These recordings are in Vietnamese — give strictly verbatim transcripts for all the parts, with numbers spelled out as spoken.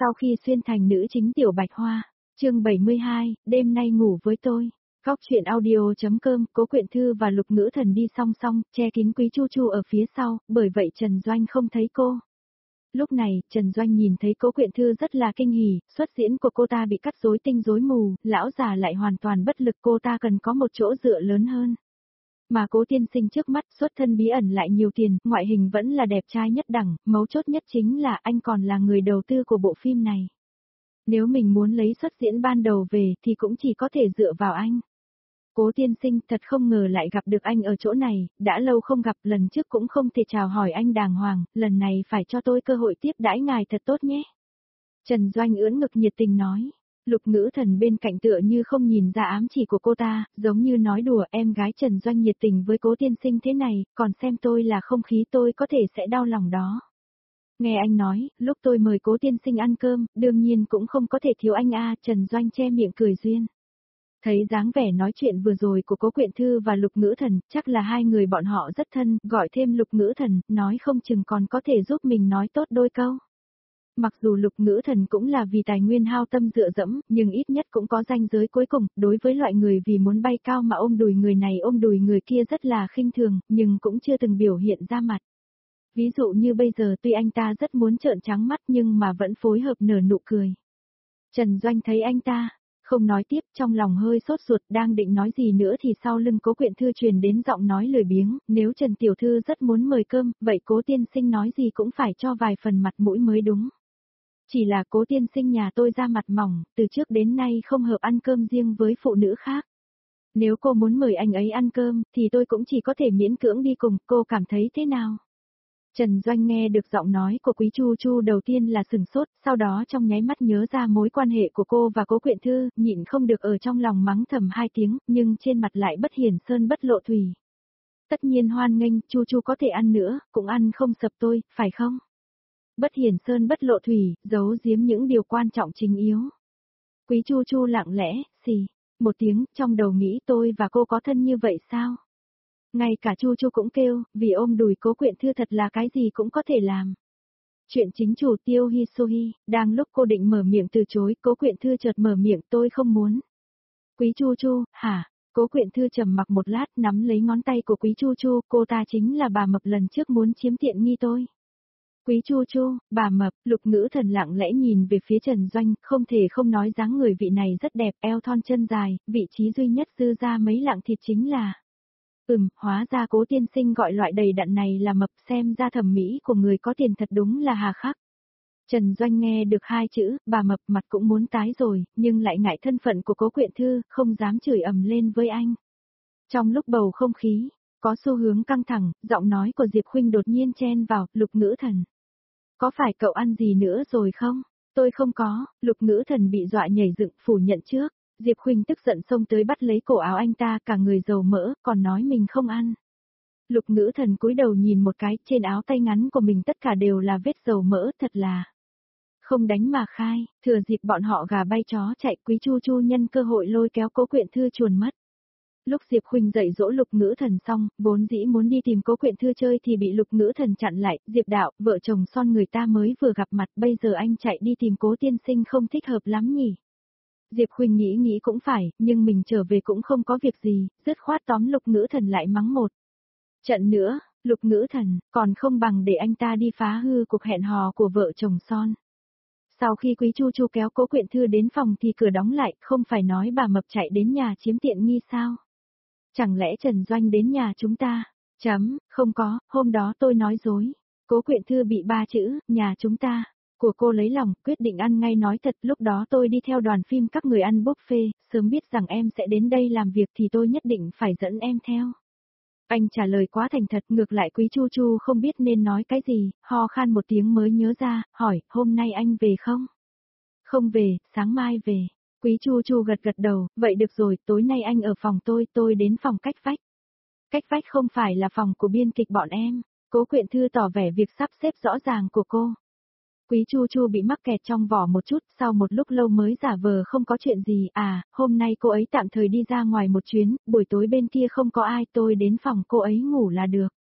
Sau khi xuyên thành nữ chính Tiểu Bạch Hoa, chương bảy mươi hai, đêm nay ngủ với tôi. Góc truyện audio.com, Cố Quyện Thư và Lục Ngữ Thần đi song song, che kín Quý Chu Chu ở phía sau, bởi vậy Trần Doanh không thấy cô. Lúc này, Trần Doanh nhìn thấy Cố Quyện Thư rất là kinh hỉ, xuất diễn của cô ta bị cắt rối tinh rối mù, lão già lại hoàn toàn bất lực, cô ta cần có một chỗ dựa lớn hơn. Mà Cố tiên sinh trước mắt xuất thân bí ẩn lại nhiều tiền, ngoại hình vẫn là đẹp trai nhất đẳng, mấu chốt nhất chính là anh còn là người đầu tư của bộ phim này. Nếu mình muốn lấy xuất diễn ban đầu về thì cũng chỉ có thể dựa vào anh. Cố tiên sinh thật không ngờ lại gặp được anh ở chỗ này, đã lâu không gặp, lần trước cũng không thể chào hỏi anh đàng hoàng, lần này phải cho tôi cơ hội tiếp đãi ngài thật tốt nhé. Trần Doanh ưỡn ngực nhiệt tình nói. Lục Ngữ Thần bên cạnh tựa như không nhìn ra ám chỉ của cô ta, giống như nói đùa, em gái Trần Doanh nhiệt tình với Cố tiên sinh thế này, còn xem tôi là không khí tôi có thể sẽ đau lòng đó. Nghe anh nói, lúc tôi mời Cố tiên sinh ăn cơm, đương nhiên cũng không có thể thiếu anh a. Trần Doanh che miệng cười duyên. Thấy dáng vẻ nói chuyện vừa rồi của Cố Quyện Thư và Lục Ngữ Thần, chắc là hai người bọn họ rất thân, gọi thêm Lục Ngữ Thần, nói không chừng còn có thể giúp mình nói tốt đôi câu. Mặc dù Lục Ngữ Thần cũng là vì tài nguyên hao tâm dựa dẫm, nhưng ít nhất cũng có ranh giới cuối cùng, đối với loại người vì muốn bay cao mà ôm đùi người này ôm đùi người kia rất là khinh thường, nhưng cũng chưa từng biểu hiện ra mặt. Ví dụ như bây giờ tuy anh ta rất muốn trợn trắng mắt nhưng mà vẫn phối hợp nở nụ cười. Trần Doanh thấy anh ta không nói tiếp, trong lòng hơi sốt ruột, đang định nói gì nữa thì sau lưng Cố Quyện Thư truyền đến giọng nói lười biếng, nếu Trần Tiểu Thư rất muốn mời cơm, vậy Cố tiên sinh nói gì cũng phải cho vài phần mặt mũi mới đúng. Chỉ là Cố tiên sinh nhà tôi da mặt mỏng, từ trước đến nay không hợp ăn cơm riêng với phụ nữ khác. Nếu cô muốn mời anh ấy ăn cơm, thì tôi cũng chỉ có thể miễn cưỡng đi cùng, cô cảm thấy thế nào? Trần Doanh nghe được giọng nói của Quý Chu Chu đầu tiên là sừng sốt, sau đó trong nháy mắt nhớ ra mối quan hệ của cô và Cố Quyện Thư, nhịn không được ở trong lòng mắng thầm hai tiếng, nhưng trên mặt lại bất hiển sơn bất lộ thủy. Tất nhiên hoan nghênh, Chu Chu có thể ăn nữa, cũng ăn không sập tôi, phải không? Bất hiển sơn bất lộ thủy, giấu giếm những điều quan trọng chính yếu. Quý Chu Chu lặng lẽ, xì, một tiếng, trong đầu nghĩ tôi và cô có thân như vậy sao? Ngay cả Chu Chu cũng kêu, vì ôm đùi Cố Quyện Thư thật là cái gì cũng có thể làm. Chuyện chính chủ Tiêu Hi Sohi, đang lúc cô định mở miệng từ chối, Cố Quyện Thư chợt mở miệng, tôi không muốn. Quý Chu Chu, hả? Cố Quyện Thư trầm mặc một lát, nắm lấy ngón tay của Quý Chu Chu, cô ta chính là bà mập lần trước muốn chiếm tiện nghi tôi. Quý Chu Chu, bà mập, Lục Ngữ Thần lặng lẽ nhìn về phía Trần Doanh, không thể không nói dáng người vị này rất đẹp, eo thon chân dài, vị trí duy nhất dư ra mấy lạng thịt chính là. Ừm, hóa ra Cố tiên sinh gọi loại đầy đặn này là mập, xem ra thẩm mỹ của người có tiền thật đúng là hà khắc. Trần Doanh nghe được hai chữ, bà mập, mặt cũng muốn tái rồi, nhưng lại ngại thân phận của Cố Quyện Thư, không dám chửi ầm lên với anh. Trong lúc bầu không khí có xu hướng căng thẳng, giọng nói của Diệp Khuynh đột nhiên chen vào, Lục Ngữ Thần. Có phải cậu ăn gì nữa rồi không? Tôi không có, Lục Ngữ Thần bị dọa nhảy dựng, phủ nhận trước. Diệp Khuynh tức giận xông tới bắt lấy cổ áo anh ta, cả người dầu mỡ, còn nói mình không ăn. Lục Ngữ Thần cúi đầu nhìn một cái, trên áo tay ngắn của mình tất cả đều là vết dầu mỡ, thật là không đánh mà khai. Thừa dịp bọn họ gà bay chó chạy, Quý Chu Chu nhân cơ hội lôi kéo Cố Quyện Thư chuồn mất. Lúc Diệp Khuynh dạy dỗ Lục Ngữ Thần xong, vốn dĩ muốn đi tìm Cố Quyện Thư chơi thì bị Lục Ngữ Thần chặn lại, Diệp đạo, vợ chồng son người ta mới vừa gặp mặt, bây giờ anh chạy đi tìm Cố tiên sinh không thích hợp lắm nhỉ. Diệp Khuynh nghĩ nghĩ cũng phải, nhưng mình trở về cũng không có việc gì, dứt khoát tóm Lục Ngữ Thần lại mắng một trận nữa. Lục Ngữ Thần, còn không bằng để anh ta đi phá hư cuộc hẹn hò của vợ chồng son. Sau khi Quý Chu Chu kéo Cố Quyện Thư đến phòng thì cửa đóng lại, không phải nói bà mập chạy đến nhà chiếm tiện nghi sao? Chẳng lẽ Trần Doanh đến nhà chúng ta? Chấm, không có, hôm đó tôi nói dối. Cố Quyện Thư bị ba chữ, nhà chúng ta, của cô lấy lòng, quyết định ăn ngay nói thật, lúc đó tôi đi theo đoàn phim các người ăn buffet, sớm biết rằng em sẽ đến đây làm việc thì tôi nhất định phải dẫn em theo. Anh trả lời quá thành thật, ngược lại Quý Chu Chu không biết nên nói cái gì, ho khan một tiếng mới nhớ ra, hỏi, hôm nay anh về không? Không về, sáng mai về. Quý Chu Chu gật gật đầu, vậy được rồi, tối nay anh ở phòng tôi, tôi đến phòng cách vách. Cách vách không phải là phòng của biên kịch bọn em. Cố Quyện Thư tỏ vẻ việc sắp xếp rõ ràng của cô. Quý Chu Chu bị mắc kẹt trong vỏ một chút, sau một lúc lâu mới giả vờ không có chuyện gì, à, hôm nay cô ấy tạm thời đi ra ngoài một chuyến, buổi tối bên kia không có ai, tôi đến phòng cô ấy ngủ là được.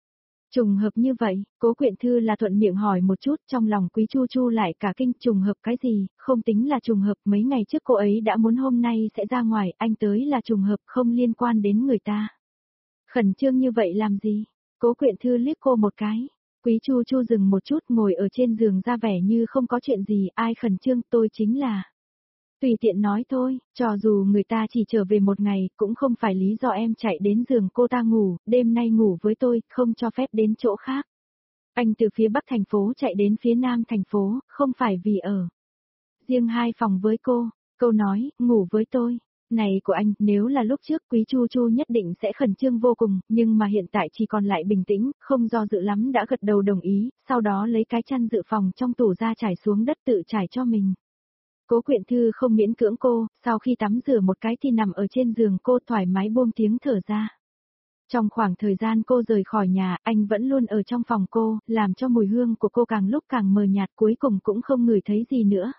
Trùng hợp như vậy, Cố Quyện Thư là thuận miệng hỏi một chút, trong lòng Quý Chu Chu lại cả kinh, trùng hợp cái gì, không tính là trùng hợp, mấy ngày trước cô ấy đã muốn hôm nay sẽ ra ngoài, anh tới là trùng hợp không liên quan đến người ta. Khẩn trương như vậy làm gì? Cố Quyện Thư liếc cô một cái. Quý Chu Chu dừng một chút, ngồi ở trên giường ra vẻ như không có chuyện gì, ai khẩn trương, tôi chính là... Tùy tiện nói thôi, cho dù người ta chỉ trở về một ngày, cũng không phải lý do em chạy đến giường cô ta ngủ, đêm nay ngủ với tôi, không cho phép đến chỗ khác. Anh từ phía bắc thành phố chạy đến phía nam thành phố, không phải vì ở riêng hai phòng với cô, câu nói, ngủ với tôi. Này của anh, nếu là lúc trước Quý Chu Chu nhất định sẽ khẩn trương vô cùng, nhưng mà hiện tại chỉ còn lại bình tĩnh, không do dự lắm đã gật đầu đồng ý, sau đó lấy cái chăn dự phòng trong tủ ra trải xuống đất tự trải cho mình. Cố Quyện Thư không miễn cưỡng cô, sau khi tắm rửa một cái thì nằm ở trên giường cô thoải mái buông tiếng thở ra. Trong khoảng thời gian cô rời khỏi nhà, anh vẫn luôn ở trong phòng cô, làm cho mùi hương của cô càng lúc càng mờ nhạt cuối cùng cũng không ngửi thấy gì nữa.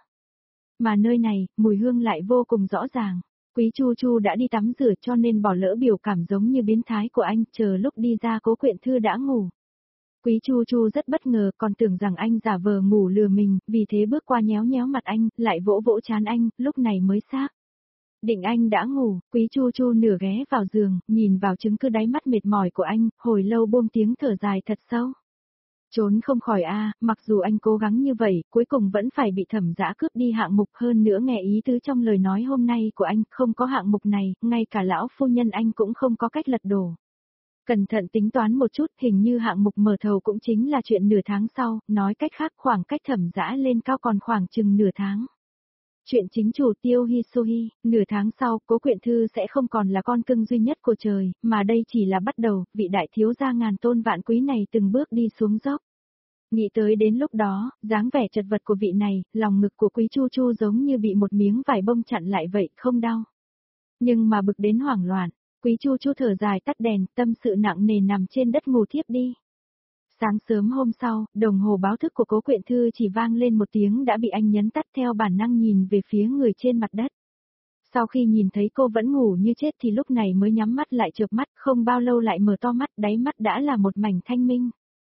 Mà nơi này, mùi hương lại vô cùng rõ ràng. Quý Chu Chu đã đi tắm rửa cho nên bỏ lỡ biểu cảm giống như biến thái của anh, chờ lúc đi ra Cố Quyện Thư đã ngủ. Quý Chu Chu rất bất ngờ, còn tưởng rằng anh giả vờ ngủ lừa mình, vì thế bước qua nhéo nhéo mặt anh, lại vỗ vỗ trán anh, lúc này mới xác định anh đã ngủ. Quý Chu Chu nửa ghé vào giường, nhìn vào chứng cứ đáy mắt mệt mỏi của anh, hồi lâu buông tiếng thở dài thật sâu. Trốn không khỏi a, mặc dù anh cố gắng như vậy, cuối cùng vẫn phải bị Thẩm Dã cướp đi hạng mục, hơn nữa nghe ý tứ trong lời nói hôm nay của anh, không có hạng mục này, ngay cả lão phu nhân anh cũng không có cách lật đổ. Cẩn thận tính toán một chút, hình như hạng mục mở thầu cũng chính là chuyện nửa tháng sau, nói cách khác khoảng cách Thẩm Dã lên cao còn khoảng chừng nửa tháng. Chuyện chính chủ Tiêu Hi Sohi, nửa tháng sau, Cố Quyện Thư sẽ không còn là con cưng duy nhất của trời, mà đây chỉ là bắt đầu, vị đại thiếu gia ngàn tôn vạn quý này từng bước đi xuống dốc. Nghĩ tới đến lúc đó, dáng vẻ chật vật của vị này, lòng ngực của Quý Chu Chu giống như bị một miếng vải bông chặn lại vậy, không đau. Nhưng mà bực đến hoảng loạn, Quý Chu Chu thở dài tắt đèn, tâm sự nặng nề nằm trên đất ngủ thiếp đi. Sáng sớm hôm sau, đồng hồ báo thức của Cố Quyện Thư chỉ vang lên một tiếng đã bị anh nhấn tắt, theo bản năng nhìn về phía người trên mặt đất. Sau khi nhìn thấy cô vẫn ngủ như chết thì lúc này mới nhắm mắt lại chợp mắt, không bao lâu lại mở to mắt, đáy mắt đã là một mảnh thanh minh.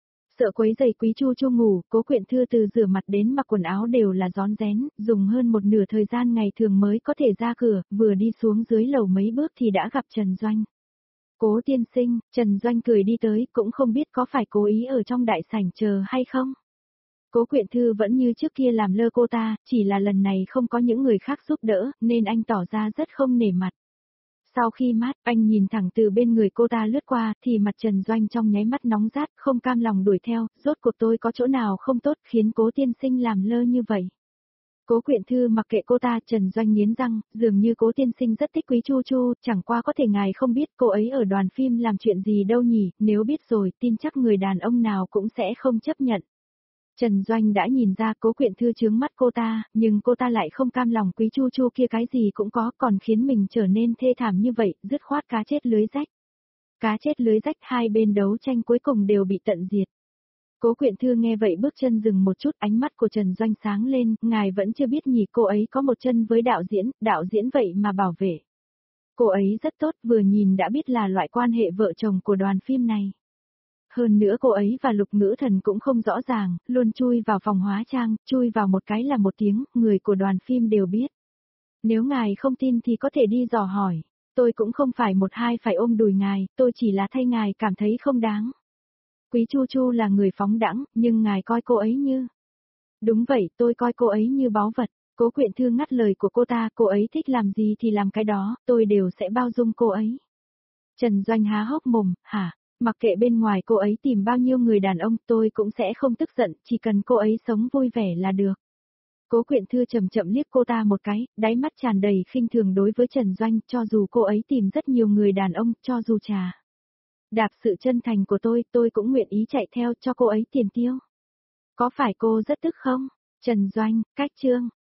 Sợ quấy giày Quý Chu Chu ngủ, Cố Quyện Thư từ rửa mặt đến mặc quần áo đều là rón rén, dùng hơn một nửa thời gian ngày thường mới có thể ra cửa, vừa đi xuống dưới lầu mấy bước thì đã gặp Trần Doanh. Cố tiên sinh, Trần Doanh cười đi tới, cũng không biết có phải cố ý ở trong đại sảnh chờ hay không. Cố Quyện Thư vẫn như trước kia làm lơ cô ta, chỉ là lần này không có những người khác giúp đỡ, nên anh tỏ ra rất không nể mặt. Sau khi mát, anh nhìn thẳng từ bên người cô ta lướt qua, thì mặt Trần Doanh trong nháy mắt nóng rát, không cam lòng đuổi theo, rốt cuộc tôi có chỗ nào không tốt khiến cố tiên sinh làm lơ như vậy. Cố Quyện Thư mặc kệ cô ta, Trần Doanh nghiến răng, dường như cố tiên sinh rất thích Quý Chu Chu, chẳng qua có thể ngài không biết cô ấy ở đoàn phim làm chuyện gì đâu nhỉ, nếu biết rồi, tin chắc người đàn ông nào cũng sẽ không chấp nhận. Trần Doanh đã nhìn ra Cố Quyện Thư chướng mắt cô ta, nhưng cô ta lại không cam lòng Quý Chu Chu kia cái gì cũng có, còn khiến mình trở nên thê thảm như vậy, dứt khoát cá chết lưới rách. Cá chết lưới rách, hai bên đấu tranh cuối cùng đều bị tận diệt. Cố Quyện Thư nghe vậy bước chân dừng một chút, ánh mắt của Trần Doanh sáng lên, ngài vẫn chưa biết nhỉ, cô ấy có một chân với đạo diễn, đạo diễn vậy mà bảo vệ. Cô ấy rất tốt, vừa nhìn đã biết là loại quan hệ vợ chồng của đoàn phim này. Hơn nữa cô ấy và Lục Ngữ Thần cũng không rõ ràng, luôn chui vào phòng hóa trang, chui vào một cái là một tiếng, người của đoàn phim đều biết. Nếu ngài không tin thì có thể đi dò hỏi, tôi cũng không phải một hai phải ôm đùi ngài, tôi chỉ là thay ngài cảm thấy không đáng. Quý Chu Chu là người phóng đãng, nhưng ngài coi cô ấy như... Đúng vậy, tôi coi cô ấy như báu vật. Cố Quyện Thư ngắt lời của cô ta, cô ấy thích làm gì thì làm cái đó, tôi đều sẽ bao dung cô ấy. Trần Doanh há hốc mồm, hả? Mặc kệ bên ngoài cô ấy tìm bao nhiêu người đàn ông, tôi cũng sẽ không tức giận, chỉ cần cô ấy sống vui vẻ là được. Cố Quyện Thư chậm chậm liếc cô ta một cái, đáy mắt tràn đầy khinh thường đối với Trần Doanh, cho dù cô ấy tìm rất nhiều người đàn ông, cho dù trà đạp sự chân thành của tôi, tôi cũng nguyện ý chạy theo cho cô ấy tiền tiêu. Có phải cô rất tức không? Trần Doanh, cách chương.